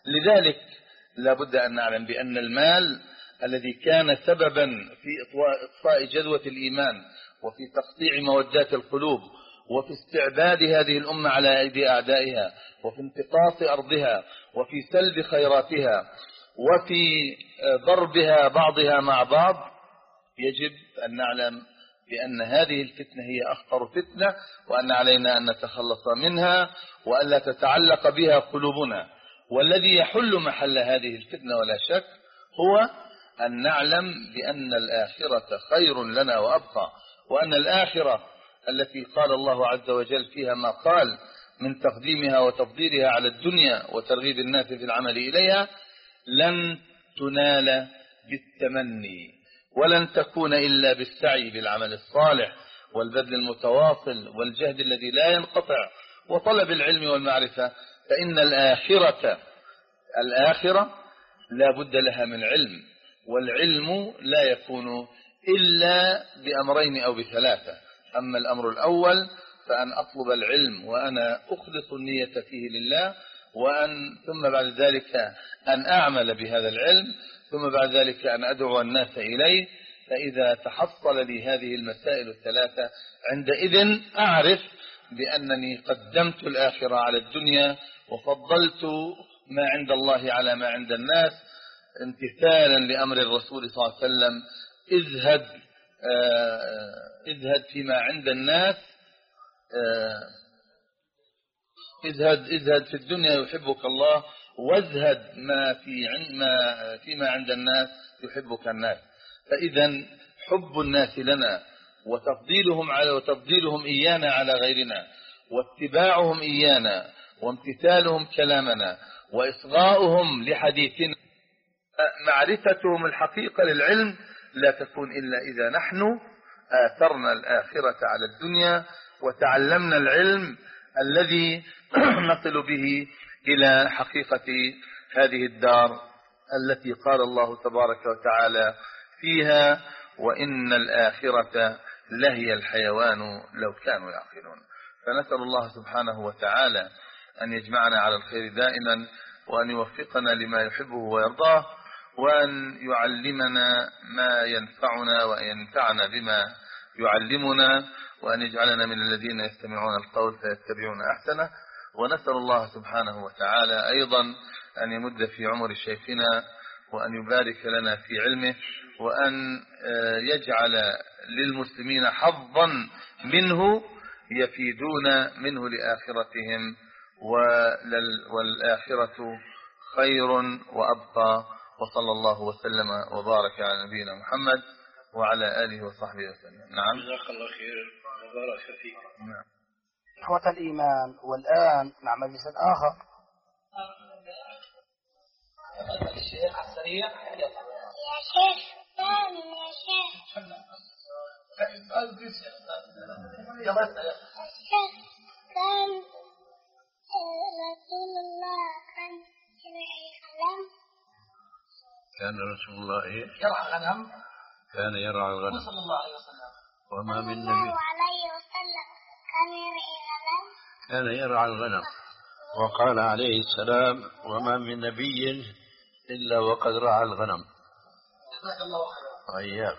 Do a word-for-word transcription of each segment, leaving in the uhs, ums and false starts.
لذلك لا بد أن نعلم بأن المال الذي كان سببا في إطفاء جذوة الإيمان وفي تقطيع مودات القلوب وفي استعباد هذه الأمة على أيدي أعدائها وفي انتقاص أرضها وفي سلب خيراتها وفي ضربها بعضها مع بعض، يجب أن نعلم بأن هذه الفتنة هي أخطر فتنة، وأن علينا أن نتخلص منها وأن لا تتعلق بها قلوبنا. والذي يحل محل هذه الفتنة ولا شك هو أن نعلم بأن الآخرة خير لنا وأبقى، وأن الآخرة التي قال الله عز وجل فيها ما قال من تقديمها وتفضيلها على الدنيا وترغيب الناس في العمل إليها لن تنال بالتمني، ولن تكون إلا بالسعي بالعمل الصالح والبذل المتواصل والجهد الذي لا ينقطع وطلب العلم والمعرفة. فإن الآخرة الآخرة لا بد لها من علم، والعلم لا يكون إلا بأمرين أو بثلاثة. أما الأمر الأول فأن أطلب العلم وأنا أخلص النية فيه لله، وأن ثم بعد ذلك أن أعمل بهذا العلم، ثم بعد ذلك أن أدعو الناس إليه. فإذا تحصل لي هذه المسائل الثلاثة عندئذ أعرف بأنني قدمت الآخرة على الدنيا وفضلت ما عند الله على ما عند الناس امتثالا لأمر الرسول صلى الله عليه وسلم: اذهب اذهب فيما عند الناس، اذهب اذهب في الدنيا يحبك الله، وازهد ما في ما فيما عند الناس يحبك الناس. فإذا حب الناس لنا وتفضيلهم على وتفضيلهم إيانا على غيرنا واتباعهم إيانا وامتثالهم كلامنا وإصغاؤهم لحديثنا، معرفتهم الحقيقة للعلم لا تكون إلا إذا نحن آثرنا الآخرة على الدنيا وتعلمنا العلم الذي نصل به إلى حقيقة هذه الدار التي قال الله تبارك وتعالى فيها: وإن الآخرة لهي الحيوان لو كانوا يعقلون. فنسأل الله سبحانه وتعالى أن يجمعنا على الخير دائما، وأن يوفقنا لما يحبه ويرضاه، وأن يعلمنا ما ينفعنا وأن ينفعنا بما يعلمنا، وأن يجعلنا من الذين يستمعون القول فيتبعون أحسنه. ونسأل الله سبحانه وتعالى أيضا أن يمد في عمر شيخنا وأن يبارك لنا في علمه، وأن يجعل للمسلمين حظا منه يفيدون منه لآخرتهم، والآخرة خير وأبقى. وصلى الله وسلم وبارك على نبينا محمد وعلى آله وصحبه وسلم. نعم، جزاك الله خير وبارك فيك. نعم إخوة الإيمان، والآن مع مجلس آخر. الشيخ السريع يا شيخ ثاني يا شيخ الشيخ كان رسول الله كان يرعى الغنم. كان رسول الله إيه؟ يرعى الغنم. كان يرعى الغنم صلى الله عليه وسلم. وما من صلى الله نبي عليه وسلم كان يرعى الغنم. كان يرعى الغنم. وقال عليه السلام: وما من نبي إلا وقد رعى الغنم. جزاك الله خيرا. وإياك.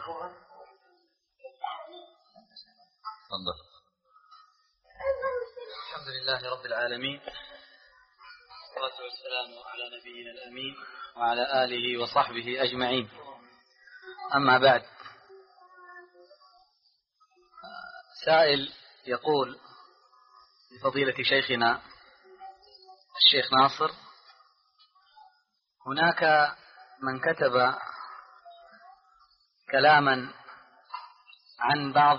تفضل. الحمد لله رب العالمين، والصلاة والسلام على نبينا الأمين وعلى آله وصحبه أجمعين. أما بعد، سائل يقول لفضيلة شيخنا الشيخ ناصر: هناك من كتب كلاما عن بعض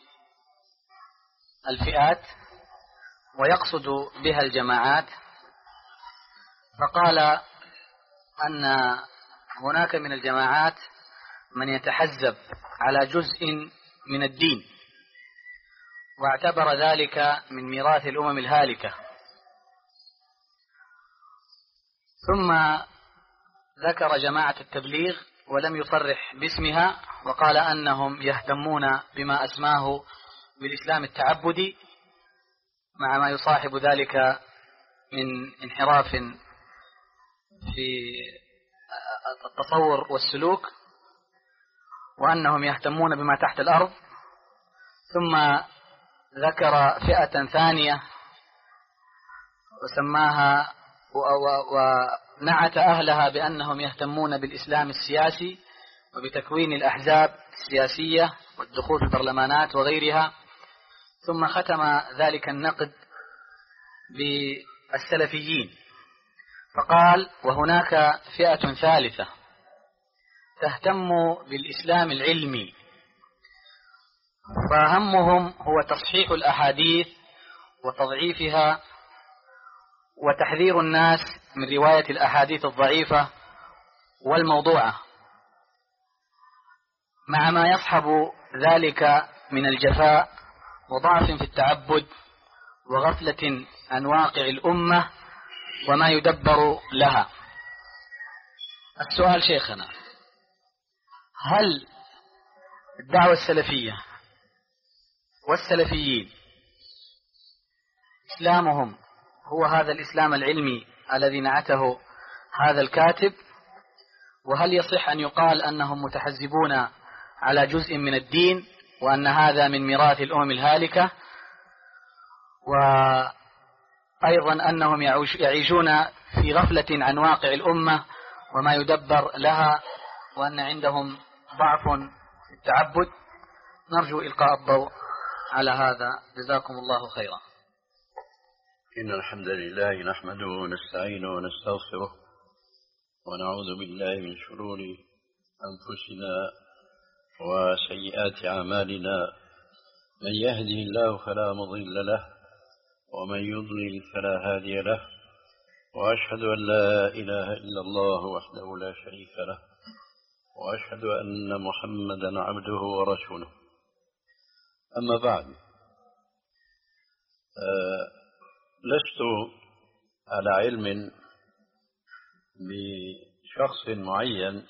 الفئات ويقصد بها الجماعات، فقال أن هناك من الجماعات من يتحزب على جزء من الدين، واعتبر ذلك من ميراث الأمم الهالكة. ثم ذكر جماعة التبليغ ولم يصرح باسمها، وقال أنهم يهتمون بما أسماه بالإسلام التعبدي، مع ما يصاحب ذلك من انحراف في التصور والسلوك، وأنهم يهتمون بما تحت الأرض. ثم ذكر فئة ثانية وسماها ونعت أهلها بأنهم يهتمون بالإسلام السياسي وبتكوين الأحزاب السياسية والدخول في البرلمانات وغيرها. ثم ختم ذلك النقد بالسلفيين فقال: وهناك فئة ثالثة تهتم بالإسلام العلمي، فهمهم هو تصحيح الأحاديث وتضعيفها وتحذير الناس من رواية الأحاديث الضعيفة والموضوعة، مع ما يصحب ذلك من الجفاء وضعف في التعبد وغفلة عن واقع الأمة وما يدبر لها. السؤال شيخنا: هل الدعوة السلفية والسلفيين إسلامهم هو هذا الإسلام العلمي الذي نعته هذا الكاتب؟ وهل يصح أن يقال أنهم متحزبون على جزء من الدين وأن هذا من ميراث الأمم الهالكة، وأيضا أنهم يعيشون في غفلة عن واقع الأمة وما يدبر لها، وأن عندهم ضعف في التعبد؟ نرجو إلقاء الضوء على هذا، جزاكم الله خيرا. إن الحمد لله نحمده ونستعينه ونستغفره ونعوذ بالله من شرور أنفسنا وسيئات أعمالنا، من يهده الله فلا مضل له ومن يضلل فلا هادي له، وأشهد أن لا إله إلا الله وحده لا شريك له، وأشهد أن محمدا عبده ورسوله. أما بعد، أه لست على علم بشخص معين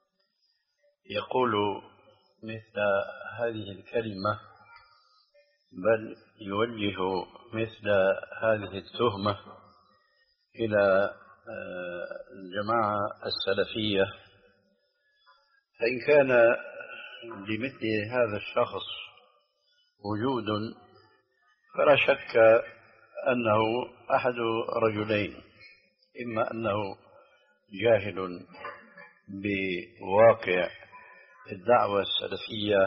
يقول مثل هذه الكلمة، بل يوجه مثل هذه التهمة إلى الجماعة السلفية. فإن كان لمثل هذا الشخص وجود فلا شك أنه أحد رجلين: إما أنه جاهل بواقع الدعوة السلفية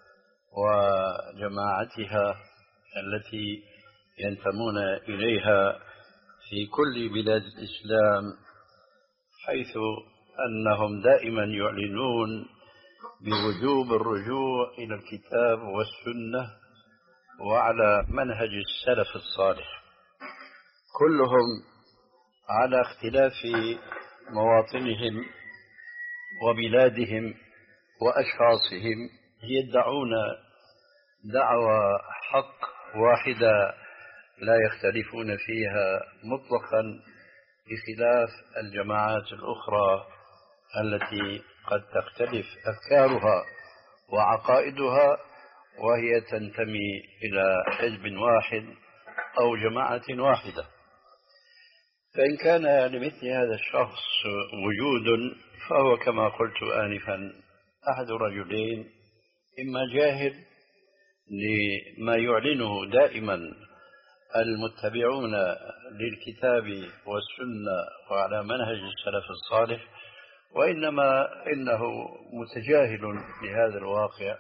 وجماعتها التي ينتمون إليها في كل بلاد الإسلام، حيث أنهم دائما يعلنون بوجوب الرجوع إلى الكتاب والسنة وعلى منهج السلف الصالح، كلهم على اختلاف مواطنهم وبلادهم وأشخاصهم يدعون دعوة حق واحدة لا يختلفون فيها مطلقا، بخلاف الجماعات الأخرى التي قد تختلف أفكارها وعقائدها وهي تنتمي إلى حزب واحد أو جماعة واحدة. فإن كان لمثل هذا الشخص وجود فهو كما قلت آنفا أحد رجلين: إما جاهل لما يعلنه دائما المتبعون للكتاب والسنة وعلى منهج السلف الصالح، وإنما إنه متجاهل لهذا الواقع،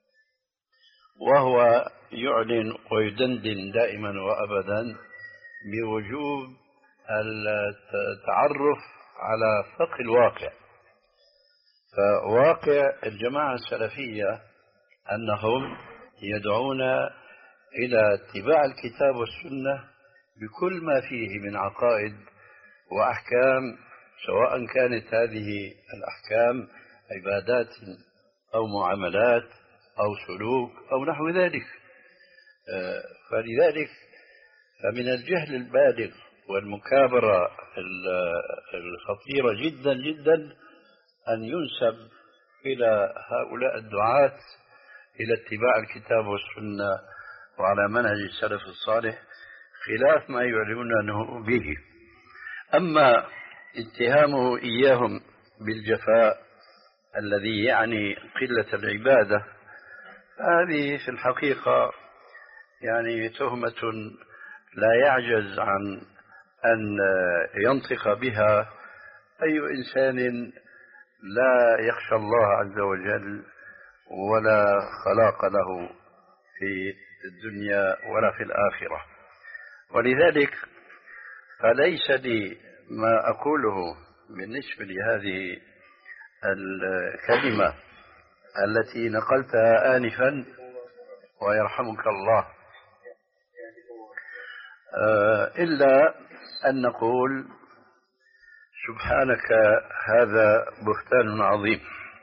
وهو يعلن ويدندن دائما وأبدا بوجوب التعرف على فقه الواقع. فواقع الجماعة السلفية أنهم يدعون إلى اتباع الكتاب والسنة بكل ما فيه من عقائد وأحكام، سواء كانت هذه الأحكام عبادات أو معاملات أو سلوك أو نحو ذلك. فلذلك فمن الجهل البالغ والمكابرة الخطيرة جدا جدا أن ينسب إلى هؤلاء الدعاة إلى اتباع الكتاب والسنة وعلى منهج السلف الصالح خلاف ما يعلنونه به. أما اتهامه إياهم بالجفاء الذي يعني قلة العبادة، هذه في الحقيقة يعني تهمة لا يعجز عن أن ينطق بها أي إنسان لا يخشى الله عز وجل ولا خلاق له في الدنيا ولا في الآخرة. ولذلك فليس لي ما أقوله بالنسبة لهذه الكلمة التي نقلتها آنفا ويرحمك الله إلا أن نقول سبحانك هذا بهتان عظيم.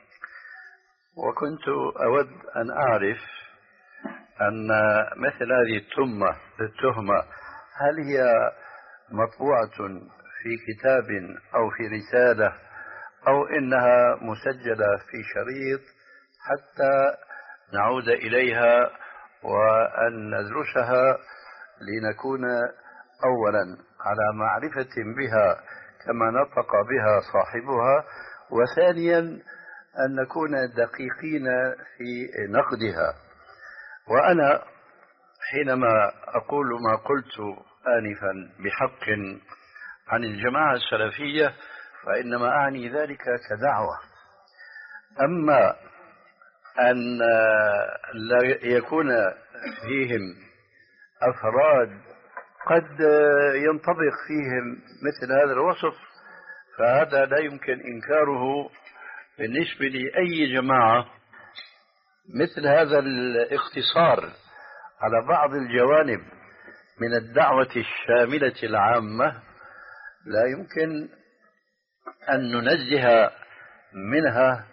وكنت أود أن أعرف أن مثل هذه التهمة التهمة هل هي مطبوعة في كتاب أو في رسالة أو إنها مسجلة في شريط حتى نعود إليها وأن ندرسها لنكون أولا على معرفة بها كما نطق بها صاحبها، وثانيا أن نكون دقيقين في نقدها. وأنا حينما أقول ما قلت آنفا بحق عن الجماعة السلفية فإنما أعني ذلك كدعوة. أما أن لا يكون فيهم أفراد قد ينطبق فيهم مثل هذا الوصف فهذا لا يمكن إنكاره بالنسبة لأي جماعة. مثل هذا الاختصار على بعض الجوانب من الدعوة الشاملة العامة لا يمكن أن ننزه منها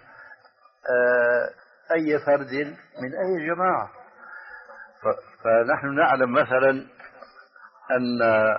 أي فرد من أي جماعة. فنحن نعلم مثلا أن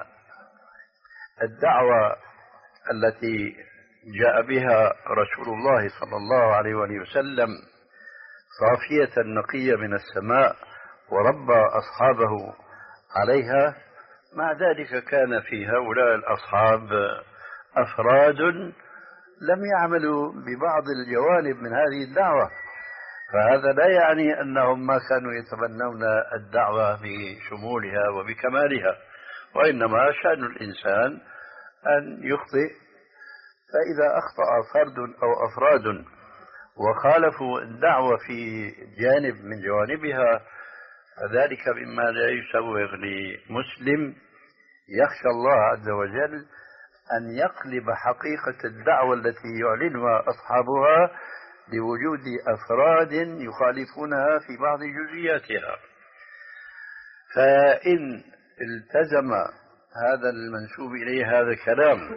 الدعوة التي جاء بها رسول الله صلى الله عليه وآله وسلم صافية نقية من السماء وربى أصحابه عليها، مع ذلك كان في هؤلاء الأصحاب أفراد لم يعملوا ببعض الجوانب من هذه الدعوة، فهذا لا يعني أنهم ما كانوا يتبنون الدعوة بشمولها وبكمالها، وإنما شأن الإنسان أن يخطئ. فإذا أخطأ فرد أو أفراد وخالفوا الدعوة في جانب من جوانبها فذلك مما لا يسوغ لمسلم يخشى الله عز وجل أن يقلب حقيقة الدعوة التي يعلنها أصحابها لوجود أفراد يخالفونها في بعض جزئياتها. فإن التزم هذا المنسوب إليه هذا الكلام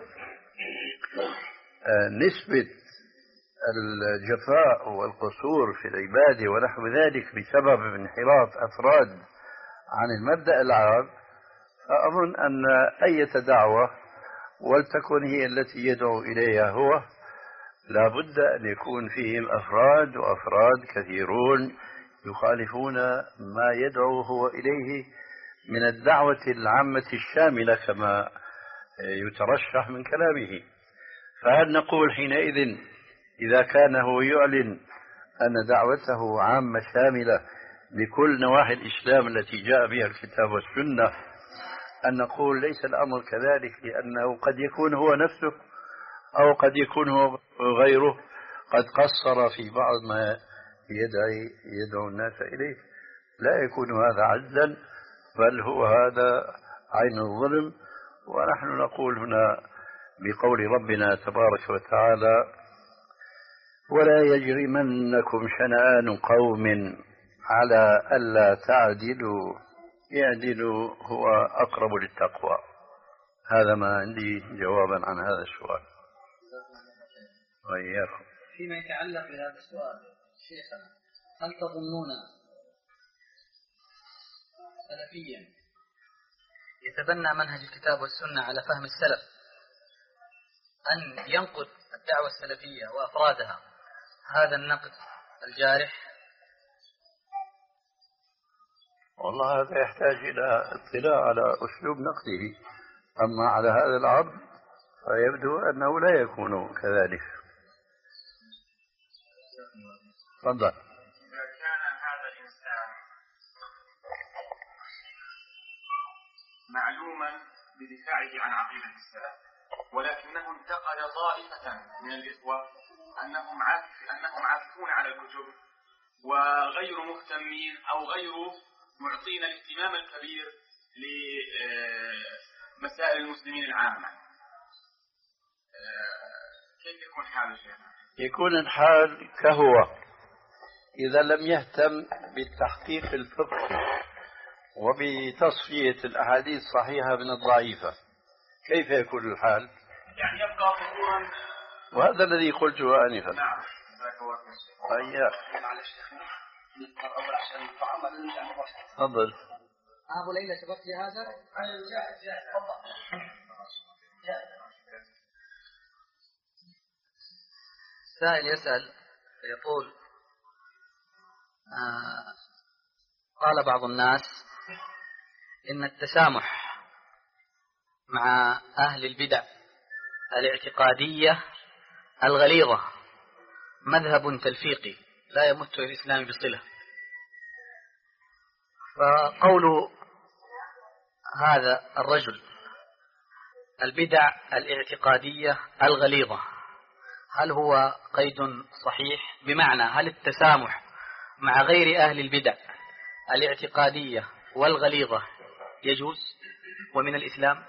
نسبة الجفاء والقصور في العبادة ونحو ذلك بسبب انحراف أفراد عن المبدأ العام، فأظن أن أي دعوة ولتكن هي التي يدعو إليها هو لا بد أن يكون فيهم أفراد وأفراد كثيرون يخالفون ما يدعو هو إليه من الدعوة العامة الشاملة كما يترشح من كلامه. فهل نقول حينئذ إذا كان هو يعلن أن دعوته عامة شاملة لكل نواحي الإسلام التي جاء بها الكتاب والسنة أن نقول ليس الأمر كذلك، لأنه قد يكون هو نفسه أو قد يكون هو غيره قد قصر في بعض ما يدعي يدعو الناس إليه؟ لا يكون هذا عجزا، بل هو هذا عين الظلم. ونحن نقول هنا بقول ربنا تبارك وتعالى: ولا يجرمنكم شنآن قوم على ألا تعدلوا اعدلوا هو أقرب للتقوى. هذا ما عندي جوابا عن هذا السؤال. وإياكم. فيما يتعلق بهذا السؤال شيخنا، هل تظنون سلفيا يتبنى منهج الكتاب والسنة على فهم السلف أن ينقد الدعوة السلفية وأفرادها هذا النقد الجارح؟ والله هذا يحتاج إلى اطلاع على أسلوب نقده. أما على هذا العرض فيبدو أنه لا يكون كذلك. تفضل. إذا كان هذا الإنسان معلوما بدفاعه عن عقيدة السلف، ولكنه انتقد طائفة من الإخوة أنهم عاكف أنهم عاكفون على الكتب وغير مهتمين أو غير معطين الاهتمام الكبير لمسائل المسلمين العامة، كيف يكون حال الشيخ؟ يكون الحال كهو إذا لم يهتم بالتحقيق الفقهي وبتصفية الأحاديث الصحيحة من الضعيفة، كيف يكون الحال؟ يعني يبقى فطورا. وهذا الذي قلته آنفا. نعم. أيوة. تفضل. أبو ليلى سبقت هذا؟ سائل يسأل يقول آه قال بعض الناس إن التسامح مع أهل البدع الاعتقادية الغليظة مذهب تلفيقي لا يمت إلى الإسلام بصلة، فقول هذا الرجل البدع الاعتقادية الغليظة هل هو قيد صحيح؟ بمعنى هل التسامح مع غير أهل البدع الاعتقادية والغليظة يجوز ومن الإسلام؟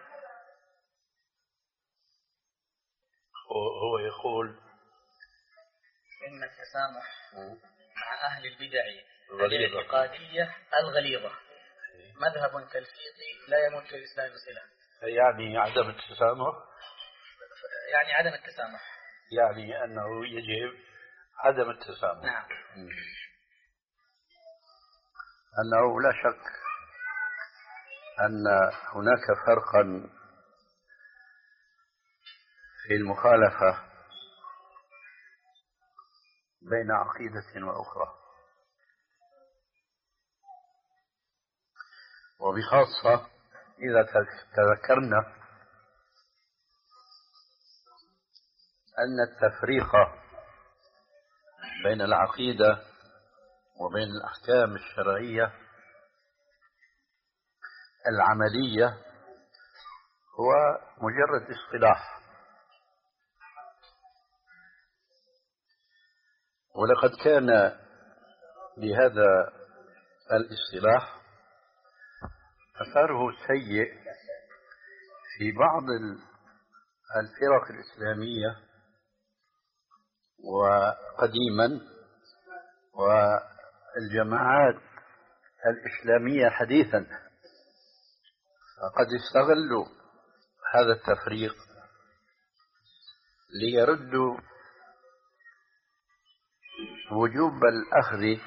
هو يقول إن التسامح مع أهل البدع الاعتقادية الغليظة مذهب تلفيقي لا يمت الإسلام بصلة. يعني عدم التسامح، يعني عدم التسامح يعني أنه يجب عدم التسامح. نعم. أنه لا شك أن هناك فرقا في المخالفة بين عقيدة وأخرى، وبخاصة إذا تذكرنا أن التفريق بين العقيدة وبين الأحكام الشرعية العملية هو مجرد اصطلاح، ولقد كان لهذا الاصطلاح أثره سيء في بعض الفرق الإسلامية وقديما والجماعات الإسلامية حديثا، فقد استغلوا هذا التفريق ليردوا وجوب الأخذ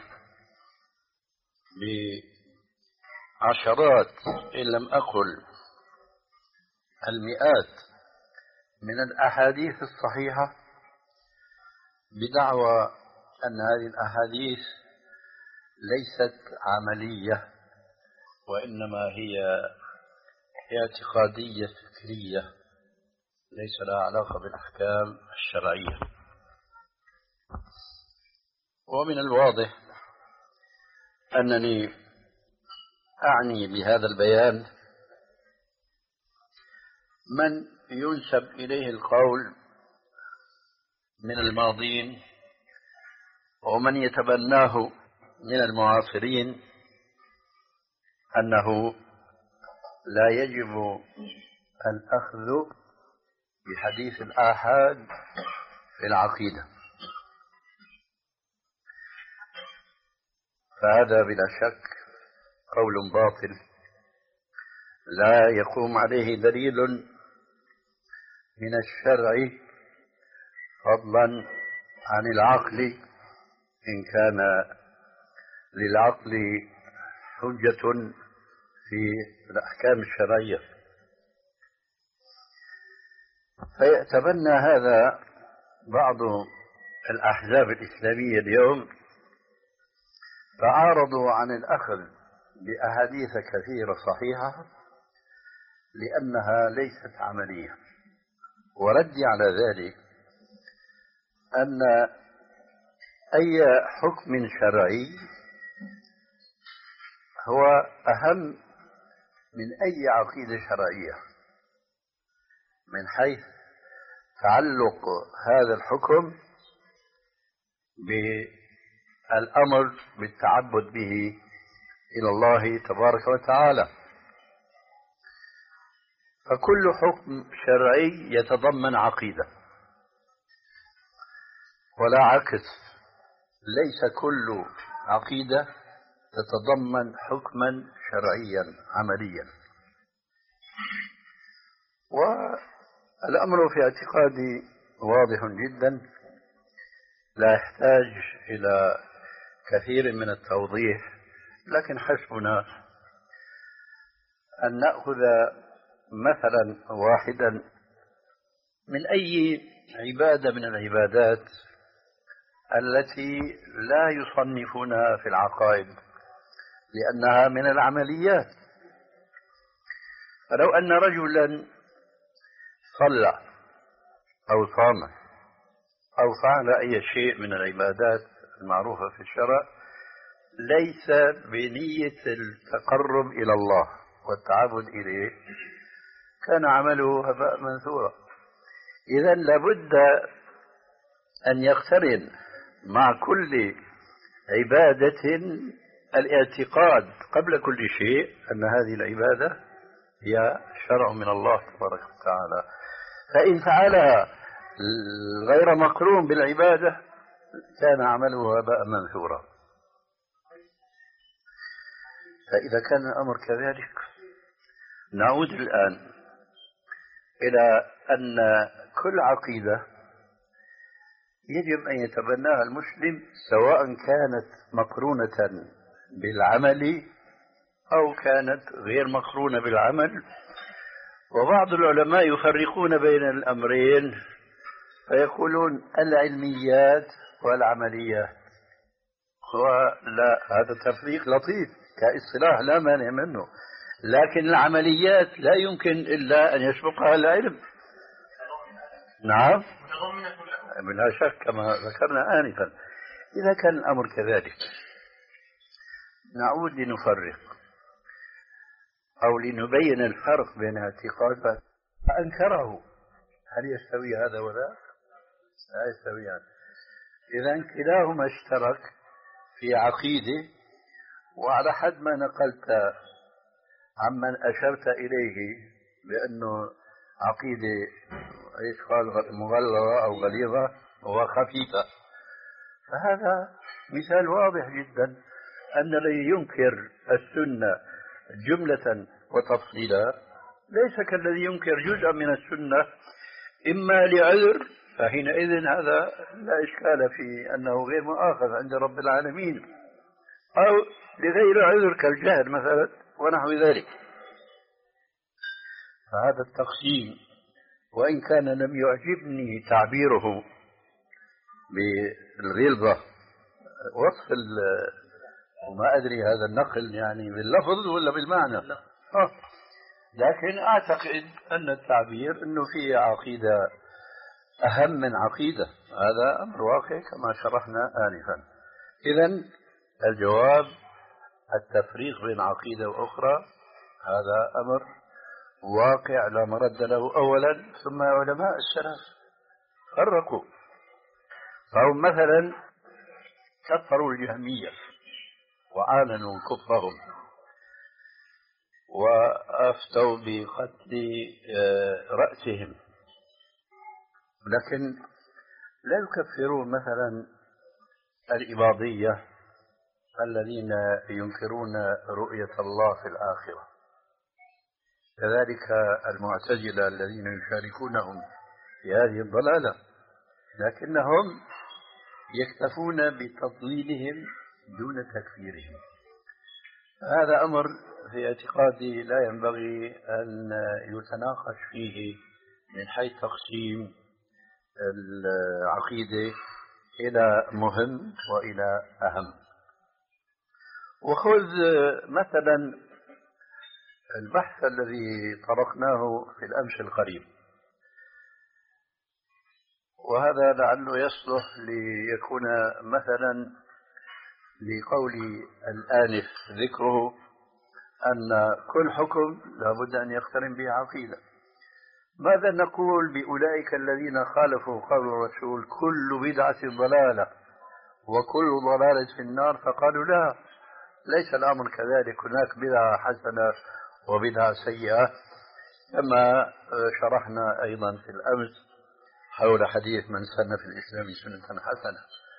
بعشرات إن لم أقل المئات من الأحاديث الصحيحة بدعوى أن هذه الأحاديث ليست عملية وإنما هي اعتقادية فكرية ليس لها علاقة بالأحكام الشرعية. ومن الواضح أنني أعني بهذا البيان من ينسب إليه القول من الماضين ومن يتبناه من المعاصرين أنه لا يجب الأخذ بحديث الآحاد في العقيدة، فهذا بلا شك قول باطل لا يقوم عليه دليل من الشرع فضلا عن العقل إن كان للعقل حجة في الأحكام الشرعية. فيتبنى هذا بعض الأحزاب الإسلامية اليوم، فعارضوا عن الأخذ بأحاديث كثيرة صحيحة لأنها ليست عملية. وردي على ذلك أن أي حكم شرعي هو أهم من أي عقيدة شرعية من حيث تعلق هذا الحكم بالأمر بالتعبد به إلى الله تبارك وتعالى. فكل حكم شرعي يتضمن عقيدة، ولا عكس، ليس كل عقيدة تتضمن حكما شرعيا عمليا. والأمر في اعتقادي واضح جدا، لا يحتاج إلى كثير من التوضيح، لكن حسبنا أن نأخذ مثلا واحدا من أي عبادة من العبادات التي لا يصنفونها في العقائد لأنها من العمليات. فلو أن رجلا صلى أو صام أو فعل أي شيء من العبادات المعروفة في الشرع ليس بنية التقرب إلى الله والتعبد إليه، كان عمله هباء منثورا. إذن لابد أن يقترن مع كل عبادة الاعتقاد قبل كل شيء أن هذه العبادة هي شرع من الله تبارك وتعالى. فإن فعلها غير مقرون بالعبادة كان عمله هباء منثورا. فإذا كان الأمر كذلك نعود الآن إلى أن كل عقيدة يجب أن يتبناها المسلم سواء كانت مقرونة بالعمل أو كانت غير مقرونة بالعمل. وبعض العلماء يفرقون بين الأمرين فيقولون العلميات والعمليات، ولا هذا تفريق لطيف كاصطلاح لا مانع منه، لكن العمليات لا يمكن إلا أن يسبقها العلم. نعم بلا شك كما ذكرنا آنفا. إذا كان الأمر كذلك نعود لنفرق أو لنبين الفرق بين اعتقاد فأنكره، هل يستوي هذا ولا لا يستويان؟ إذا كلاهما اشترك في عقيدة، وعلى حد ما نقلت عمن أشرت إليه بأنه عقيدة ايش قال مغلظة أو غليظة وخفيفة، فهذا مثال واضح جدا أن الذي ينكر السنة جملة وتفصيلا ليس كالذي ينكر جزءا من السنة، إما لعذر فحينئذ هذا لا إشكال في أنه غير مؤاخذ عند رب العالمين، أو لغير عذر كالجهل مثلا ونحو ذلك. فهذا التقسيم وإن كان لم يعجبني تعبيره بالغلظة وصف وما أدري هذا النقل يعني باللفظ ولا بالمعنى، آه. لكن أعتقد أن التعبير أنه فيه عقيدة أهم من عقيدة، هذا أمر واقع كما شرحنا آنفا. إذن الجواب التفريق بين عقيدة وأخرى هذا أمر واقع لا مرد له أولا، ثم علماء السلف فرقوا، فهم مثلا كفروا الجهمية وأعلنوا كفرهم وأفتوا بقتل رأسهم، لكن لا يكفرون مثلا الإباضية الذين ينكرون رؤية الله في الآخرة، كذلك المعتزلة الذين يشاركونهم في هذه الضلالة، لكنهم يكتفون بتضليلهم دون تكفيرهم. هذا أمر في اعتقادي لا ينبغي أن يتناقش فيه من حيث تقسيم العقيدة إلى مهم وإلى أهم. وخذ مثلا البحث الذي طرقناه في الأمس القريب وهذا لعله يصلح ليكون مثلا لقول الآنف ذكره أن كل حكم لابد أن يقترن به عقيدة. ماذا نقول بأولئك الذين خالفوا قول الرسول كل بدعة ضلالة وكل ضلالة في النار؟ فقالوا لا، ليس الأمر كذلك، هناك بدعة حسنة وبدعة سيئة، كما شرحنا أيضا في الأمس حول حديث من سن في الإسلام سنة حسنة.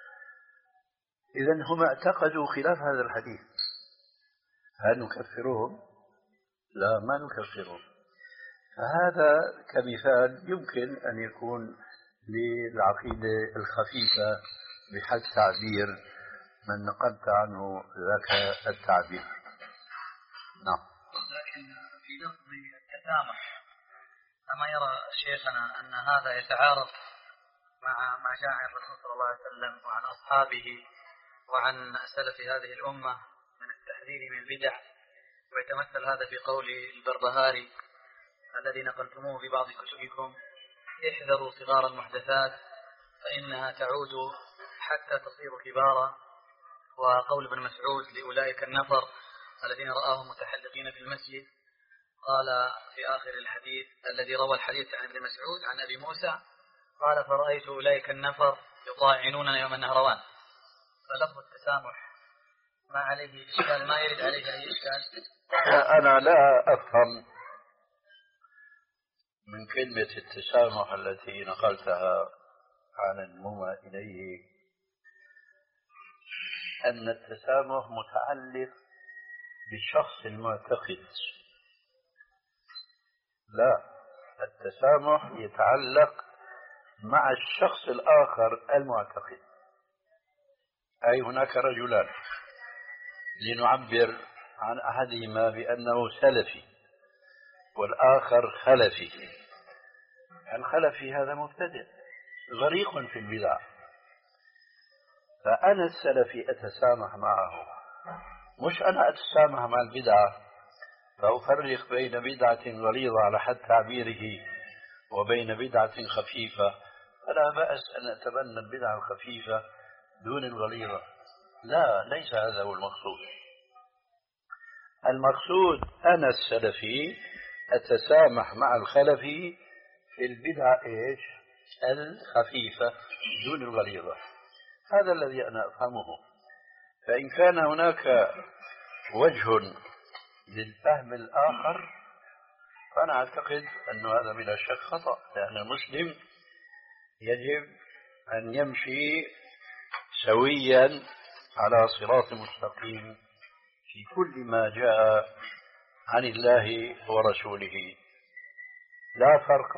إذن هم اعتقدوا خلاف هذا الحديث. هل نكفرهم؟ لا، ما نكفرهم. فهذا كمثال يمكن أن يكون للعقيدة الخفيفة بحسب تعبير من نقلت عنه ذاك التعبير. نعم. لكن في لفظ التسامح أما يرى شيخنا أن هذا يتعارض مع ما جاء عن الرسول صلى الله عليه وسلم وعن أصحابه وعن سلف هذه الأمة من التحذير من البدع، ويتمثل هذا في قول البربهاري الذي نقلتموه في بعض كتبكم: احذروا صغار المحدثات فإنها تعود حتى تصير كبارا. وقول ابن مسعود لأولئك النفر الذين رآهم متحلقين في المسجد، قال في آخر الحديث الذي روى الحديث عن ابن مسعود عن أبي موسى، قال: فرأيت أولئك النفر يطاعنوننا يوم النهروان. فلفظ التسامح ما عليه إشكال، ما يرد عليه أي إشكال. أنا لا أفهم من كلمة التسامح التي نقلتها عن المومى إليه أن التسامح متعلق بالشخص المعتقد. لا، التسامح يتعلق مع الشخص الآخر المعتقد. أي هناك رجلان لنعبر عن أحدهما بأنه سلفي والآخر خلفي. الخلفي هذا مبتدئ غريق في البدع، فأنا السلفي أتسامح معه، مش أنا أتسامح مع البدعة فأفرق بين بدعة غليظة على حد تعبيره وبين بدعة خفيفة. فلا بأس أن أتبنى البدعة الخفيفة دون الغليظة. لا، ليس هذا هو المقصود. المقصود أنا السلفي أتسامح مع الخلفي في البدعة إيش؟ الخفيفة دون الغليظة. هذا الذي أنا أفهمه. فإن كان هناك وجه للفهم الآخر فأنا أعتقد أن هذا بلا شك خطأ، لأن المسلم يجب أن يمشي سويا على صراط مستقيم في كل ما جاء عن الله ورسوله. لا فرق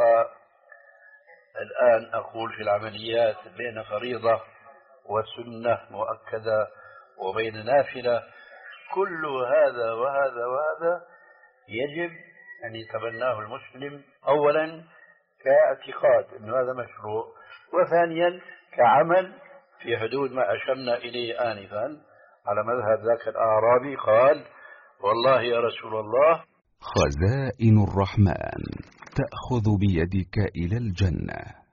الآن أقول في العمليات بين فريضة وسنة مؤكدة وبين نافلة. كل هذا وهذا وهذا يجب أن يتبناه المسلم أولا كاعتقاد أن هذا مشروع، وثانيا كعمل في حدود ما أشرنا إليه آنفا على مذهب ذاك الأعرابي قال: والله يا رسول الله خزائن الرحمن تأخذ بيدك إلى الجنة.